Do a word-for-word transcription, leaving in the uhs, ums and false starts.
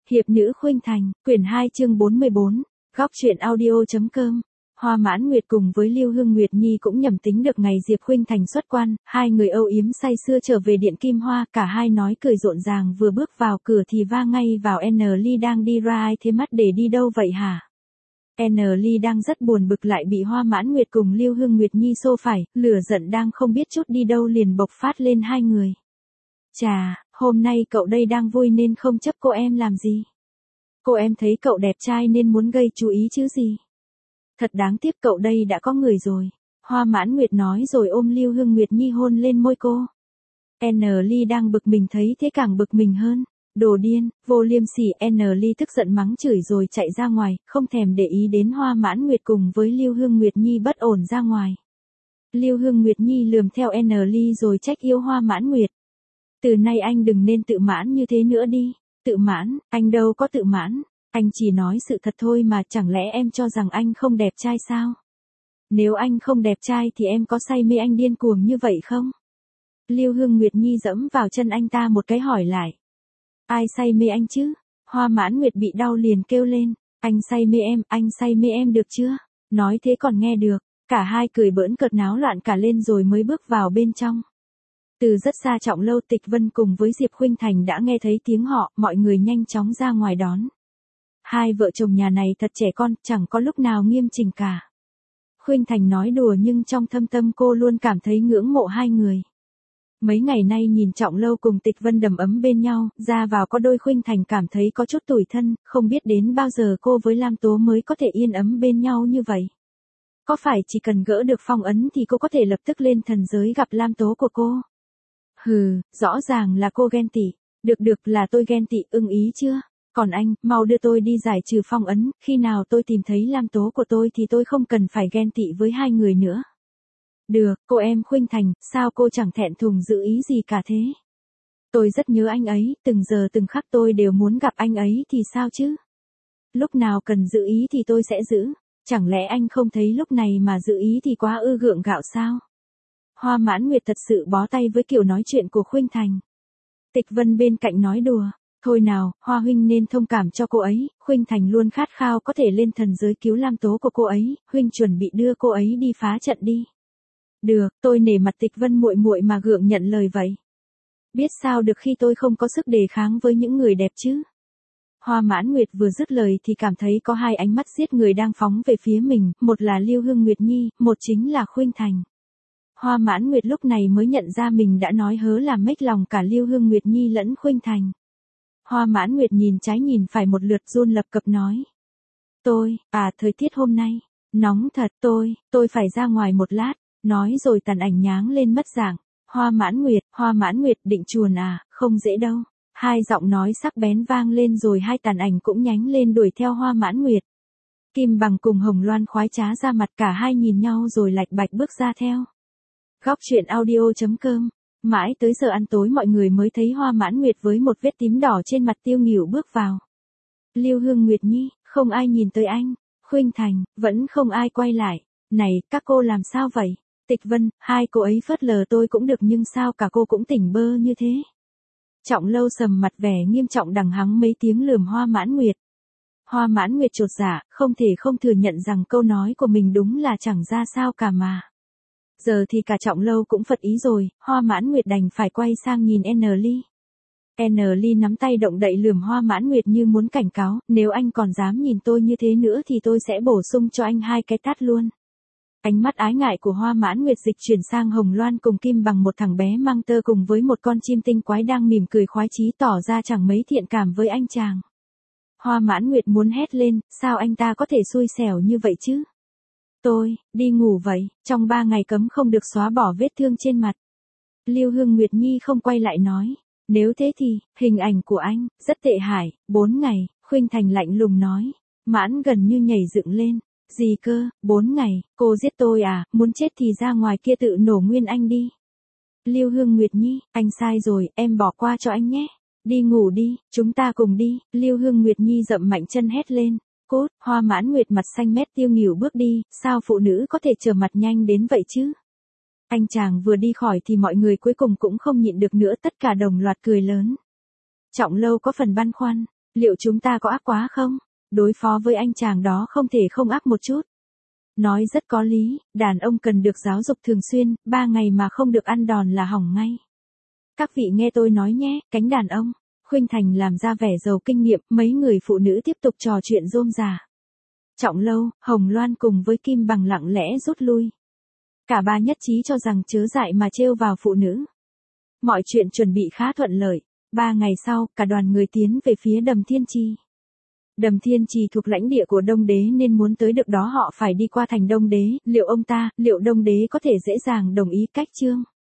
Hiệp nữ khuynh thành, quyển hai chương bốn mươi bốn, góc truyện audio.com. Hoa Mãn Nguyệt cùng với Lưu Hương Nguyệt Nhi cũng nhầm tính được ngày Diệp Khuynh Thành xuất quan, hai người âu yếm say sưa trở về điện Kim Hoa, cả hai nói cười rộn ràng vừa bước vào cửa thì va ngay vào N Ly đang đi ra. Ai thế mắt để đi đâu vậy hả? N Ly đang rất buồn bực lại bị Hoa Mãn Nguyệt cùng Lưu Hương Nguyệt Nhi xô phải, lửa giận đang không biết chút đi đâu liền bộc phát lên hai người. Chà, hôm nay cậu đây đang vui nên không chấp cô em làm gì? Cô em thấy cậu đẹp trai nên muốn gây chú ý chứ gì? Thật đáng tiếc cậu đây đã có người rồi. Hoa Mãn Nguyệt nói rồi ôm Lưu Hương Nguyệt Nhi hôn lên môi cô. N Ly đang bực mình thấy thế càng bực mình hơn. Đồ điên, vô liêm sỉ. N Ly tức giận mắng chửi rồi chạy ra ngoài, không thèm để ý đến Hoa Mãn Nguyệt cùng với Lưu Hương Nguyệt Nhi bất ổn ra ngoài. Lưu Hương Nguyệt Nhi lườm theo N Ly rồi trách yêu Hoa Mãn Nguyệt. Từ nay anh đừng nên tự mãn như thế nữa đi. Tự mãn, anh đâu có tự mãn. Anh chỉ nói sự thật thôi mà, chẳng lẽ em cho rằng anh không đẹp trai sao? Nếu anh không đẹp trai thì em có say mê anh điên cuồng như vậy không? Lưu Hương Nguyệt Nhi dẫm vào chân anh ta một cái hỏi lại. Ai say mê anh chứ? Hoa Mãn Nguyệt bị đau liền kêu lên. Anh say mê em, anh say mê em được chưa? Nói thế còn nghe được. Cả hai cười bỡn cợt náo loạn cả lên rồi mới bước vào bên trong. Từ rất xa Trọng Lâu, Tịch Vân cùng với Diệp Khuynh Thành đã nghe thấy tiếng họ, mọi người nhanh chóng ra ngoài đón. Hai vợ chồng nhà này thật trẻ con, chẳng có lúc nào nghiêm chỉnh cả. Khuynh Thành nói đùa nhưng trong thâm tâm cô luôn cảm thấy ngưỡng mộ hai người. Mấy ngày nay nhìn Trọng Lâu cùng Tịch Vân đầm ấm bên nhau, ra vào có đôi Khuynh Thành cảm thấy có chút tủi thân, không biết đến bao giờ cô với Lam Tố mới có thể yên ấm bên nhau như vậy. Có phải chỉ cần gỡ được phong ấn thì cô có thể lập tức lên thần giới gặp Lam Tố của cô? Hừ, rõ ràng là cô ghen tị. Được được là tôi ghen tị, ưng ý chưa? Còn anh, mau đưa tôi đi giải trừ phong ấn, khi nào tôi tìm thấy Lam Tố của tôi thì tôi không cần phải ghen tị với hai người nữa. Được, cô em Khuynh Thành, sao cô chẳng thẹn thùng giữ ý gì cả thế? Tôi rất nhớ anh ấy, từng giờ từng khắc tôi đều muốn gặp anh ấy thì sao chứ? Lúc nào cần giữ ý thì tôi sẽ giữ, chẳng lẽ anh không thấy lúc này mà giữ ý thì quá ư gượng gạo sao? Hoa Mãn Nguyệt thật sự bó tay với kiểu nói chuyện của Khuynh Thành. Tịch Vân bên cạnh nói đùa, thôi nào, Hoa huynh nên thông cảm cho cô ấy, Khuynh Thành luôn khát khao có thể lên thần giới cứu Lam Tố của cô ấy, huynh chuẩn bị đưa cô ấy đi phá trận đi. Được, tôi nể mặt Tịch Vân muội muội mà gượng nhận lời vậy. Biết sao được khi tôi không có sức đề kháng với những người đẹp chứ. Hoa Mãn Nguyệt vừa dứt lời thì cảm thấy có hai ánh mắt giết người đang phóng về phía mình, một là Lưu Hương Nguyệt Nhi, một chính là Khuynh Thành. Hoa Mãn Nguyệt lúc này mới nhận ra mình đã nói hớ làm mếch lòng cả Lưu Hương Nguyệt Nhi lẫn Khuynh Thành. Hoa Mãn Nguyệt nhìn trái nhìn phải một lượt run lập cập nói. Tôi, à thời tiết hôm nay, nóng thật, tôi, tôi phải ra ngoài một lát, nói rồi tàn ảnh nháng lên mất dạng. Hoa Mãn Nguyệt, Hoa Mãn Nguyệt định chuồn à, không dễ đâu. Hai giọng nói sắc bén vang lên rồi hai tàn ảnh cũng nhánh lên đuổi theo Hoa Mãn Nguyệt. Kim Bằng cùng Hồng Loan khoái trá ra mặt, cả hai nhìn nhau rồi lạch bạch bước ra theo. Góc truyện audio.com. Mãi tới giờ ăn tối mọi người mới thấy Hoa Mãn Nguyệt với một vết tím đỏ trên mặt tiêu nghỉu bước vào. Lưu Hương Nguyệt Nhi, không ai nhìn tới anh. Khuynh Thành, vẫn không ai quay lại. Này, các cô làm sao vậy? Tịch Vân, hai cô ấy phớt lờ tôi cũng được nhưng sao cả cô cũng tỉnh bơ như thế? Trọng Lâu sầm mặt vẻ nghiêm trọng đằng hắng mấy tiếng lườm Hoa Mãn Nguyệt. Hoa Mãn Nguyệt chột dạ, không thể không thừa nhận rằng câu nói của mình đúng là chẳng ra sao cả mà. Giờ thì cả Trọng Lâu cũng phật ý rồi, Hoa Mãn Nguyệt đành phải quay sang nhìn N Ly. N Ly nắm tay động đậy lườm Hoa Mãn Nguyệt như muốn cảnh cáo, nếu anh còn dám nhìn tôi như thế nữa thì tôi sẽ bổ sung cho anh hai cái tát luôn. Ánh mắt ái ngại của Hoa Mãn Nguyệt dịch chuyển sang Hồng Loan cùng Kim Bằng, một thằng bé mang tơ cùng với một con chim tinh quái đang mỉm cười khoái chí tỏ ra chẳng mấy thiện cảm với anh chàng. Hoa Mãn Nguyệt muốn hét lên, sao anh ta có thể xui xẻo như vậy chứ? Tôi, đi ngủ vậy, trong ba ngày cấm không được xóa bỏ vết thương trên mặt. Lưu Hương Nguyệt Nhi không quay lại nói, nếu thế thì, hình ảnh của anh, rất tệ hại, bốn ngày, Khuynh Thành lạnh lùng nói, Mãn gần như nhảy dựng lên, gì cơ, bốn ngày, cô giết tôi à, muốn chết thì ra ngoài kia tự nổ nguyên anh đi. Lưu Hương Nguyệt Nhi, anh sai rồi, em bỏ qua cho anh nhé, đi ngủ đi, chúng ta cùng đi, Lưu Hương Nguyệt Nhi dậm mạnh chân hét lên. Cốt, Hoa Mãn Nguyệt mặt xanh mét tiêu nghỉu bước đi, sao phụ nữ có thể trở mặt nhanh đến vậy chứ? Anh chàng vừa đi khỏi thì mọi người cuối cùng cũng không nhịn được nữa, tất cả đồng loạt cười lớn. Trọng Lâu có phần băn khoăn, Liệu chúng ta có ác quá không? Đối phó với anh chàng đó không thể không ác một chút. Nói rất có lý, đàn ông cần được giáo dục thường xuyên, ba ngày mà không được ăn đòn là hỏng ngay. Các vị nghe tôi nói nhé, cánh đàn ông. Khuynh Thành làm ra vẻ giàu kinh nghiệm, mấy người phụ nữ tiếp tục trò chuyện rôm rả. Trọng Lâu, Hồng Loan cùng với Kim Bằng lặng lẽ rút lui. Cả ba nhất trí cho rằng chớ dại mà trêu vào phụ nữ. Mọi chuyện chuẩn bị khá thuận lợi. Ba ngày sau, cả đoàn người tiến về phía Đầm Thiên Trì. Đầm Thiên Trì thuộc lãnh địa của Đông Đế nên muốn tới được đó họ phải đi qua thành Đông Đế, liệu ông ta, liệu Đông Đế có thể dễ dàng đồng ý cách chương?